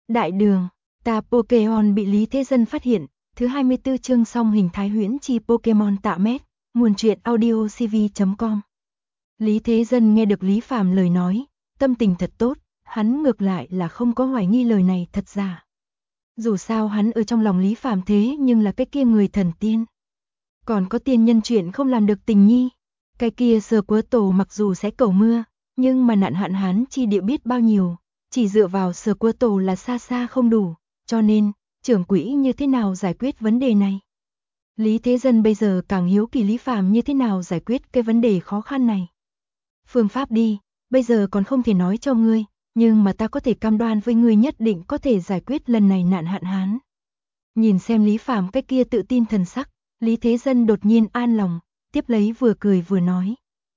Đại đường, ta Pokemon bị Lý Thế Dân phát hiện, thứ 24 chương song hình thái huyễn chi Pokemon tạ mét, nguồn truyện audio cv.com. Lý Thế Dân nghe được Lý Phàm lời nói, tâm tình thật tốt, hắn ngược lại là không có hoài nghi lời này thật giả. Dù sao hắn ở trong lòng Lý Phàm thế nhưng là cái kia người thần tiên. Còn có tiên nhân chuyện không làm được tình nhi. Cái kia Sơ Quớ Tổ mặc dù sẽ cầu mưa, nhưng mà nạn hạn hán chi địa biết bao nhiêu, chỉ dựa vào Sơ Quớ Tổ là xa xa không đủ, cho nên, trưởng quỹ như thế nào giải quyết vấn đề này? Lý Thế Dân bây giờ càng hiếu kỳ Lý Phàm như thế nào giải quyết cái vấn đề khó khăn này. Phương pháp đi, bây giờ còn không thể nói cho ngươi, nhưng mà ta có thể cam đoan với ngươi nhất định có thể giải quyết lần này nạn hạn hán. Nhìn xem Lý Phàm cái kia tự tin thần sắc, Lý Thế Dân đột nhiên an lòng, tiếp lấy vừa cười vừa nói.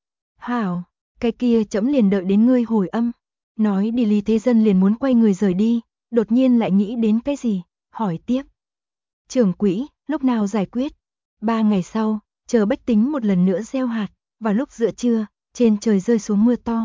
Hảo, cái kia trẫm liền đợi đến ngươi hồi âm. Nói đi Lý Thế Dân liền muốn quay người rời đi, đột nhiên lại nghĩ đến cái gì, hỏi tiếp. Trưởng quỹ, lúc nào giải quyết? 3 ngày sau, chờ bách tính một lần nữa gieo hạt, vào lúc giữa trưa, trên trời rơi xuống mưa to.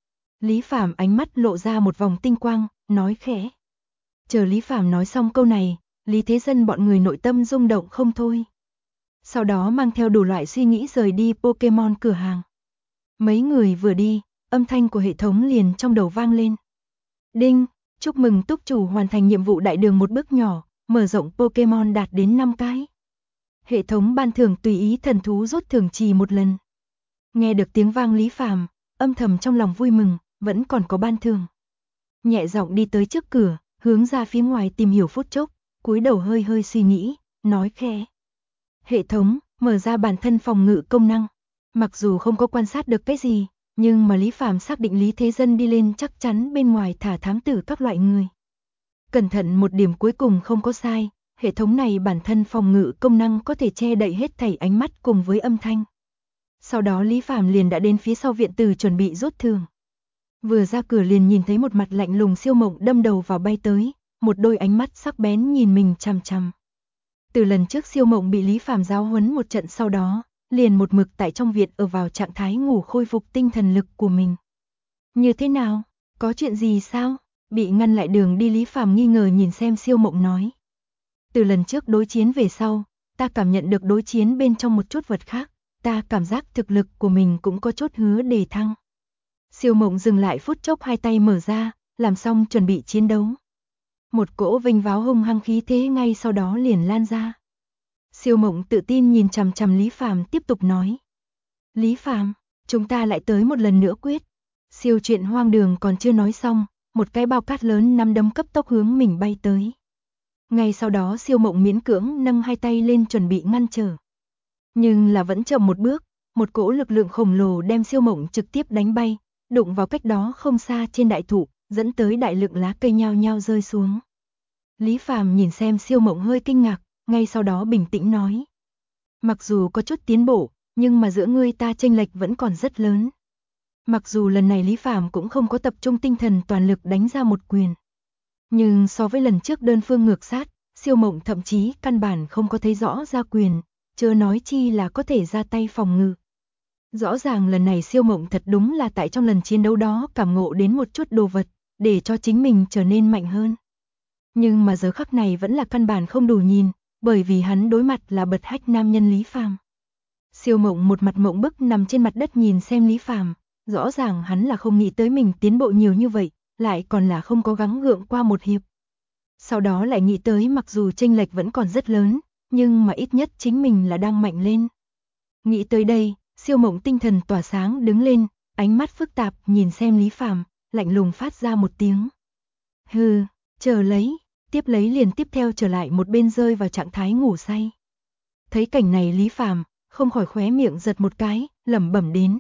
Lý Phàm ánh mắt lộ ra một vòng tinh quang, nói khẽ. Chờ Lý Phàm nói xong câu này, Lý Thế Dân bọn người nội tâm rung động không thôi. Sau đó mang theo đủ loại suy nghĩ rời đi Pokemon cửa hàng. Mấy người vừa đi, âm thanh của hệ thống liền trong đầu vang lên. Đinh, chúc mừng túc chủ hoàn thành nhiệm vụ đại đường một bước nhỏ, mở rộng Pokemon đạt đến 5 cái. Hệ thống ban thưởng tùy ý thần thú rút thưởng trì một lần. Nghe được tiếng vang Lý Phàm, âm thầm trong lòng vui mừng, vẫn còn có ban thưởng. Nhẹ giọng đi tới trước cửa, hướng ra phía ngoài tìm hiểu phút chốc, cúi đầu hơi hơi suy nghĩ, nói khẽ. Hệ thống, mở ra bản thân phòng ngự công năng. Mặc dù không có quan sát được cái gì, nhưng mà Lý Phàm xác định Lý Thế Dân đi lên chắc chắn bên ngoài thả thám tử các loại người. Cẩn thận một điểm cuối cùng không có sai, hệ thống này bản thân phòng ngự công năng có thể che đậy hết thảy ánh mắt cùng với âm thanh. Sau đó Lý Phàm liền đã đến phía sau viện tử chuẩn bị rút thưởng. Vừa ra cửa liền nhìn thấy một mặt lạnh lùng Siêu Mộng đâm đầu vào bay tới, một đôi ánh mắt sắc bén nhìn mình chằm chằm. Từ lần trước Siêu Mộng bị Lý Phàm giáo huấn một trận sau đó, liền một mực tại trong viện ở vào trạng thái ngủ khôi phục tinh thần lực của mình. Như thế nào? Có chuyện gì sao? Bị ngăn lại đường đi Lý Phàm nghi ngờ nhìn xem Siêu Mộng nói. Từ lần trước đối chiến về sau, ta cảm nhận được đối chiến bên trong một chút vật khác, ta cảm giác thực lực của mình cũng có chút hứa đề thăng. Siêu Mộng dừng lại phút chốc hai tay mở ra, làm xong chuẩn bị chiến đấu. Một cỗ vinh váo hung hăng khí thế ngay sau đó liền lan ra. Siêu Mộng tự tin nhìn chằm chằm Lý Phàm tiếp tục nói. Lý Phàm, chúng ta lại tới một lần nữa quyết. Siêu chuyện hoang đường còn chưa nói xong, một cái bao cát lớn nắm đấm cấp tốc hướng mình bay tới. Ngay sau đó Siêu Mộng miễn cưỡng nâng hai tay lên chuẩn bị ngăn trở. Nhưng là vẫn chậm một bước, một cỗ lực lượng khổng lồ đem Siêu Mộng trực tiếp đánh bay, đụng vào cách đó không xa trên đại thụ, dẫn tới đại lượng lá cây nhao nhao rơi xuống. Lý Phàm nhìn xem Siêu Mộng hơi kinh ngạc, ngay sau đó bình tĩnh nói. Mặc dù có chút tiến bộ, nhưng mà giữa ngươi ta chênh lệch vẫn còn rất lớn. Mặc dù lần này Lý Phàm cũng không có tập trung tinh thần toàn lực đánh ra một quyền. Nhưng so với lần trước đơn phương ngược sát, Siêu Mộng thậm chí căn bản không có thấy rõ ra quyền, chớ nói chi là có thể ra tay phòng ngự. Rõ ràng lần này Siêu Mộng thật đúng là tại trong lần chiến đấu đó cảm ngộ đến một chút đồ vật, để cho chính mình trở nên mạnh hơn. Nhưng mà giờ khắc này vẫn là căn bản không đủ nhìn, bởi vì hắn đối mặt là bật hách nam nhân Lý Phàm. Siêu Mộng một mặt mộng bức nằm trên mặt đất nhìn xem Lý Phàm, rõ ràng hắn là không nghĩ tới mình tiến bộ nhiều như vậy, lại còn là không có gắng gượng qua một hiệp. Sau đó lại nghĩ tới mặc dù chênh lệch vẫn còn rất lớn, nhưng mà ít nhất chính mình là đang mạnh lên. Nghĩ tới đây, Siêu Mộng tinh thần tỏa sáng đứng lên, ánh mắt phức tạp nhìn xem Lý Phàm, lạnh lùng phát ra một tiếng. Hừ, chờ lấy, tiếp lấy liền tiếp theo trở lại một bên rơi vào trạng thái ngủ say. Thấy cảnh này Lý Phàm không khỏi khóe miệng giật một cái, lẩm bẩm đến.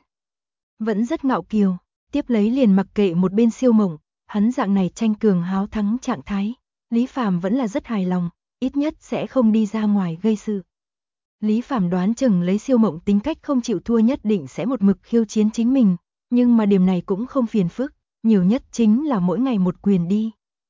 Vẫn rất ngạo kiều, tiếp lấy liền mặc kệ một bên Siêu Mộng, hắn dạng này tranh cường háo thắng trạng thái, Lý Phàm vẫn là rất hài lòng, ít nhất sẽ không đi ra ngoài gây sự. Lý Phàm đoán chừng lấy Siêu Mộng tính cách không chịu thua nhất định sẽ một mực khiêu chiến chính mình, nhưng mà điểm này cũng không phiền phức, nhiều nhất chính là mỗi ngày một quyền đi.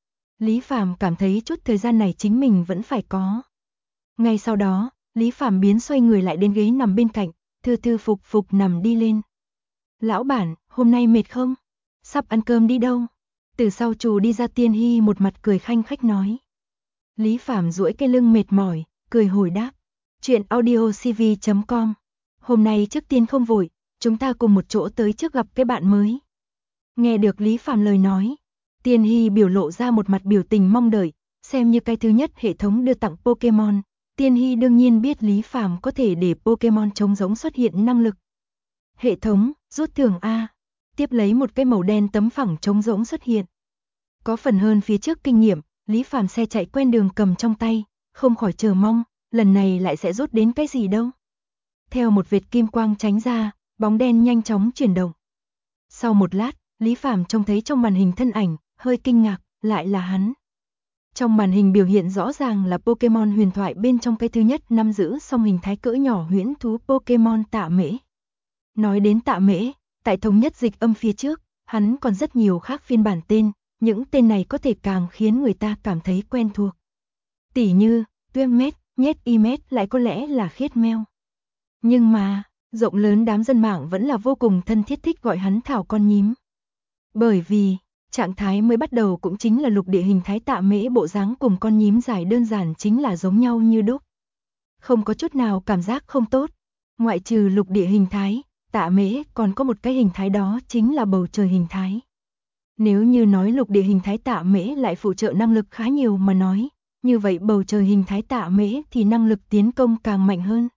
Lý Phàm cảm thấy chút thời gian này chính mình vẫn phải có. Ngay sau đó, Lý Phàm biến xoay người lại đến ghế nằm bên cạnh, thư thư phục phục nằm đi lên. Lão bản, hôm nay mệt không? Sắp ăn cơm đi đâu? Từ sau trù đi ra Tiên Hy một mặt cười khanh khách nói. Lý Phàm duỗi cái lưng mệt mỏi, cười hồi đáp. Chuyện audiocv.com. Hôm nay trước tiên không vội, chúng ta cùng một chỗ tới trước gặp cái bạn mới. Nghe được Lý Phàm lời nói, Tiên Hy biểu lộ ra một mặt biểu tình mong đợi, xem như cái thứ nhất hệ thống đưa tặng Pokemon. Tiên Hy đương nhiên biết Lý Phàm có thể để Pokemon trống giống xuất hiện năng lực. Hệ thống, rút thưởng A. Tiếp lấy một cái màu đen tấm phẳng trống rỗng xuất hiện. Có phần hơn phía trước kinh nghiệm, Lý Phàm xe chạy quen đường cầm trong tay, không khỏi chờ mong, lần này lại sẽ rút đến cái gì đâu. Theo một vệt kim quang tránh ra, bóng đen nhanh chóng chuyển động. Sau một lát, Lý Phàm trông thấy trong màn hình thân ảnh, hơi kinh ngạc, lại là hắn. Trong màn hình biểu hiện rõ ràng là Pokemon huyền thoại bên trong cái thứ nhất nắm giữ song hình thái cỡ nhỏ huyễn thú Pokemon Tạ Mễ. Nói đến Tạ Mễ, tại thống nhất dịch âm phía trước, hắn còn rất nhiều khác phiên bản tên, những tên này có thể càng khiến người ta cảm thấy quen thuộc. Tỉ như, Tuyết, Nhét Imet lại có lẽ là Khiết Meo. Nhưng mà, rộng lớn đám dân mạng vẫn là vô cùng thân thiết thích gọi hắn Thảo con nhím. Bởi vì, trạng thái mới bắt đầu cũng chính là lục địa hình thái Tạ Mễ bộ dáng cùng con nhím dài đơn giản chính là giống nhau như đúc. Không có chút nào cảm giác không tốt. Ngoại trừ lục địa hình thái, Tạ Mễ còn có một cái hình thái đó chính là bầu trời hình thái. Nếu như nói lục địa hình thái Tạ Mễ lại phụ trợ năng lực khá nhiều mà nói, như vậy bầu trời hình thái Tạ Mễ thì năng lực tiến công càng mạnh hơn.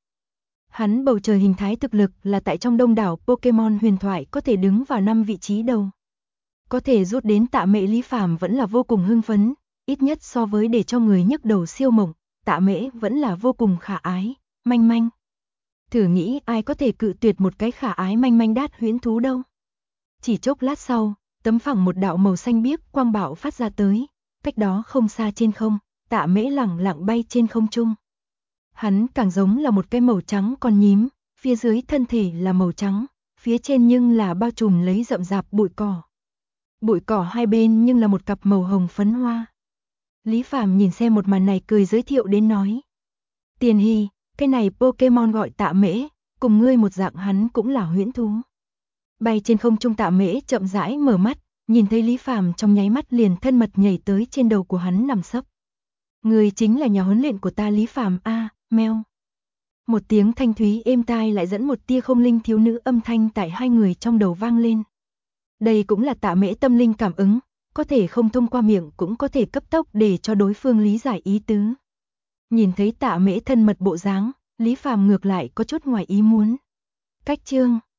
Hắn bầu trời hình thái thực lực là tại trong đông đảo Pokemon huyền thoại có thể đứng vào 5 vị trí đầu. Có thể rút đến Tạ Mễ Lý Phàm vẫn là vô cùng hưng phấn, ít nhất so với để cho người nhức đầu siêu mộng, Tạ Mễ vẫn là vô cùng khả ái, manh manh. Thử nghĩ ai có thể cự tuyệt một cái khả ái manh manh đát huyễn thú đâu. Chỉ chốc lát sau, tấm phẳng một đạo màu xanh biếc quang bạo phát ra tới, cách đó không xa trên không, Tạ Mễ lẳng lặng bay trên không trung. Hắn càng giống là một cái màu trắng con nhím, phía dưới thân thể là màu trắng, phía trên nhưng là bao trùm lấy rậm rạp bụi cỏ. Bụi cỏ hai bên nhưng là một cặp màu hồng phấn hoa. Lý Phàm nhìn xem một màn này cười giới thiệu đến nói. Tiền Hy, cái này Pokemon gọi Tạ Mễ, cùng ngươi một dạng hắn cũng là huyễn thú. Bay trên không trung Tạ Mễ chậm rãi mở mắt, nhìn thấy Lý Phàm trong nháy mắt liền thân mật nhảy tới trên đầu của hắn nằm sấp. Ngươi chính là nhà huấn luyện của ta Lý Phàm a, meo. Một tiếng thanh thúy êm tai lại dẫn một tia không linh thiếu nữ âm thanh tại hai người trong đầu vang lên. Đây cũng là Tạ Mễ tâm linh cảm ứng, có thể không thông qua miệng cũng có thể cấp tốc để cho đối phương lý giải ý tứ. Nhìn thấy Tạ Mễ thân mật bộ dáng, Lý Phàm ngược lại có chút ngoài ý muốn. Cách chương